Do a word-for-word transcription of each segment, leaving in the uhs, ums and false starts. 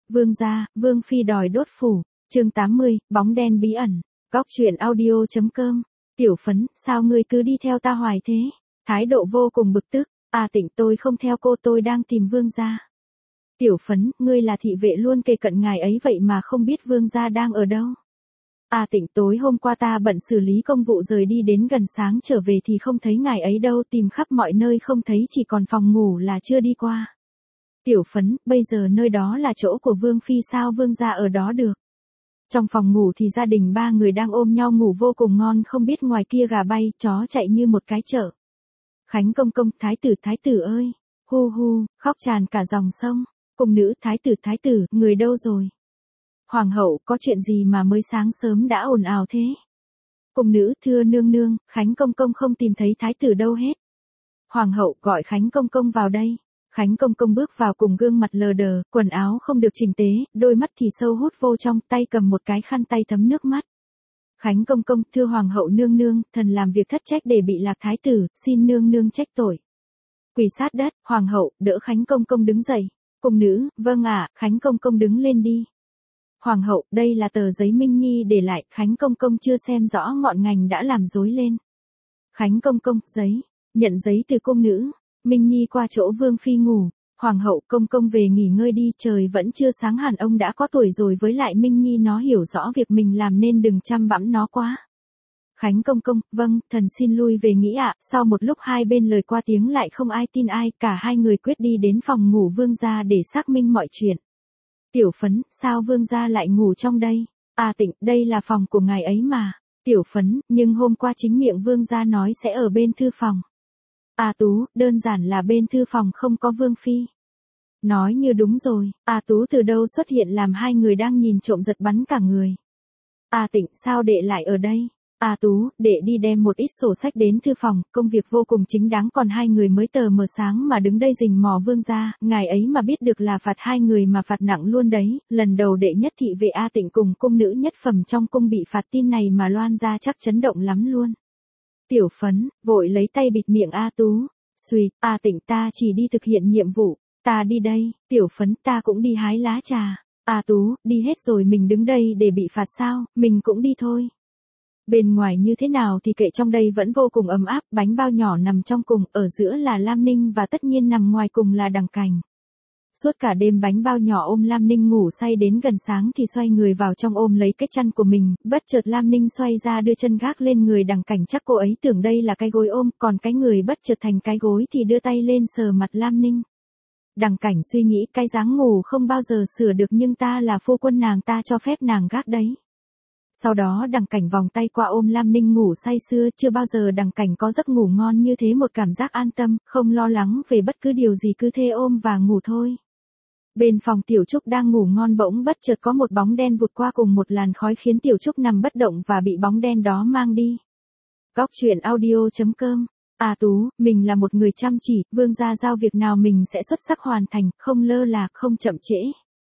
Vương gia, Vương phi đòi đốt phủ. Chương tám mươi, bóng đen bí ẩn. Góc truyện audio.com. Tiểu Phấn, sao ngươi cứ đi theo ta hoài thế? Thái độ vô cùng bực tức. À Tịnh, tôi không theo cô, tôi đang tìm Vương gia. Tiểu Phấn, ngươi là thị vệ luôn kề cận ngài ấy vậy mà không biết Vương gia đang ở đâu? À Tịnh, tối hôm qua ta bận xử lý công vụ rời đi đến gần sáng trở về thì không thấy ngài ấy đâu, tìm khắp mọi nơi không thấy, chỉ còn phòng ngủ là chưa đi qua. Tiểu Phấn, bây giờ nơi đó là chỗ của Vương phi sao Vương gia ở đó được? Trong phòng ngủ thì gia đình ba người đang ôm nhau ngủ vô cùng ngon, không biết ngoài kia gà bay, chó chạy như một cái chợ. Khánh công công, thái tử thái tử ơi, hu hu, khóc tràn cả dòng sông. Cung nữ, thái tử thái tử, người đâu rồi? Hoàng hậu, có chuyện gì mà mới sáng sớm đã ồn ào thế? Cung nữ, thưa nương nương, Khánh công công không tìm thấy thái tử đâu hết. Hoàng hậu, gọi Khánh công công vào đây. Khánh công công bước vào cùng gương mặt lờ đờ, quần áo không được chỉnh tề, đôi mắt thì sâu hút vô trong, tay cầm một cái khăn tay thấm nước mắt. Khánh công công, thưa hoàng hậu nương nương, thần làm việc thất trách để bị lạc thái tử, xin nương nương trách tội. Quỳ sát đất, hoàng hậu, đỡ Khánh công công đứng dậy. Cung nữ, vâng ạ, Khánh công công đứng lên đi. Hoàng hậu, đây là tờ giấy Minh Nhi để lại, Khánh công công chưa xem rõ ngọn ngành đã làm rối lên. Khánh công công, giấy, nhận giấy từ cung nữ. Minh Nhi qua chỗ Vương phi ngủ. Hoàng hậu, công công về nghỉ ngơi đi, trời vẫn chưa sáng hẳn, ông đã có tuổi rồi, với lại Minh Nhi nó hiểu rõ việc mình làm nên đừng chăm bẵm nó quá. Khánh công công, vâng, thần xin lui về nghỉ ạ. Sau một lúc hai bên lời qua tiếng lại không ai tin ai, cả hai người quyết đi đến phòng ngủ Vương gia để xác minh mọi chuyện. Tiểu Phấn, sao Vương gia lại ngủ trong đây? À Tịnh, đây là phòng của ngài ấy mà. Tiểu Phấn, nhưng hôm qua chính miệng Vương gia nói sẽ ở bên thư phòng. À Tú, đơn giản là bên thư phòng không có Vương phi. Nói như đúng rồi, À Tú từ đâu xuất hiện làm hai người đang nhìn trộm giật bắn cả người. À Tịnh, sao đệ lại ở đây? À Tú, đệ đi đem một ít sổ sách đến thư phòng, công việc vô cùng chính đáng, còn hai người mới tờ mờ sáng mà đứng đây rình mò Vương gia, ngài ấy mà biết được là phạt hai người mà phạt nặng luôn đấy, lần đầu đệ nhất thị vệ A Tịnh cùng cung nữ nhất phẩm trong cung bị phạt, tin này mà loan ra chắc chấn động lắm luôn. Tiểu Phấn, vội lấy tay bịt miệng A Tú, suýt, À Tịnh, ta chỉ đi thực hiện nhiệm vụ, ta đi đây. Tiểu Phấn, ta cũng đi hái lá trà. À Tú, đi hết rồi mình đứng đây để bị phạt sao, mình cũng đi thôi. Bên ngoài như thế nào thì kệ, trong đây vẫn vô cùng ấm áp, bánh bao nhỏ nằm trong cùng, ở giữa là Lam Ninh và tất nhiên nằm ngoài cùng là Đằng Cảnh. Suốt cả đêm bánh bao nhỏ ôm Lam Ninh ngủ say, đến gần sáng thì xoay người vào trong ôm lấy cái chăn của mình, bất chợt Lam Ninh xoay ra đưa chân gác lên người Đằng Cảnh, chắc cô ấy tưởng đây là cái gối ôm, còn cái người bất chợt thành cái gối thì đưa tay lên sờ mặt Lam Ninh. Đằng Cảnh suy nghĩ, cái dáng ngủ không bao giờ sửa được, nhưng ta là phu quân nàng, ta cho phép nàng gác đấy. Sau đó Đằng Cảnh vòng tay qua ôm Lam Ninh ngủ say sưa, chưa bao giờ Đằng Cảnh có giấc ngủ ngon như thế, một cảm giác an tâm, không lo lắng về bất cứ điều gì, cứ thế ôm và ngủ thôi. Bên phòng Tiểu Trúc đang ngủ ngon bỗng bất chợt có một bóng đen vụt qua cùng một làn khói khiến Tiểu Trúc nằm bất động và bị bóng đen đó mang đi. Góc truyện audio.com. À Tú, mình là một người chăm chỉ, Vương gia giao việc nào mình sẽ xuất sắc hoàn thành, không lơ là, không chậm trễ.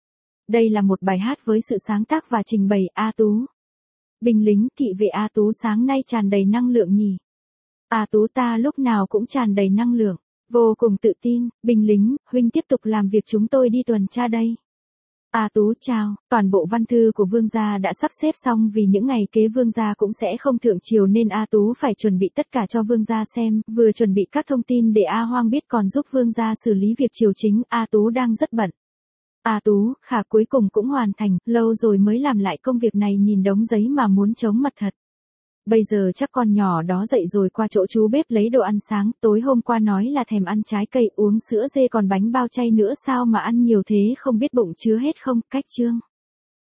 Đây là một bài hát với sự sáng tác và trình bày A Tú. Binh lính, thị vệ A Tú sáng nay tràn đầy năng lượng nhỉ? A Tú, ta lúc nào cũng tràn đầy năng lượng, vô cùng tự tin. Binh lính, huynh tiếp tục làm việc, chúng tôi đi tuần tra đây. A Tú, chào, toàn bộ văn thư của Vương gia đã sắp xếp xong, vì những ngày kế Vương gia cũng sẽ không thượng triều nên A Tú phải chuẩn bị tất cả cho Vương gia xem, vừa chuẩn bị các thông tin để A Hoang biết, còn giúp Vương gia xử lý việc triều chính. A Tú đang rất bận. A Tú, khả cuối cùng cũng hoàn thành, lâu rồi mới làm lại công việc này, nhìn đống giấy mà muốn chống mặt thật. Bây giờ chắc con nhỏ đó dậy rồi qua chỗ chú bếp lấy đồ ăn sáng, tối hôm qua nói là thèm ăn trái cây, uống sữa dê, còn bánh bao chay nữa, sao mà ăn nhiều thế, không biết bụng chứa hết không? Cách chương.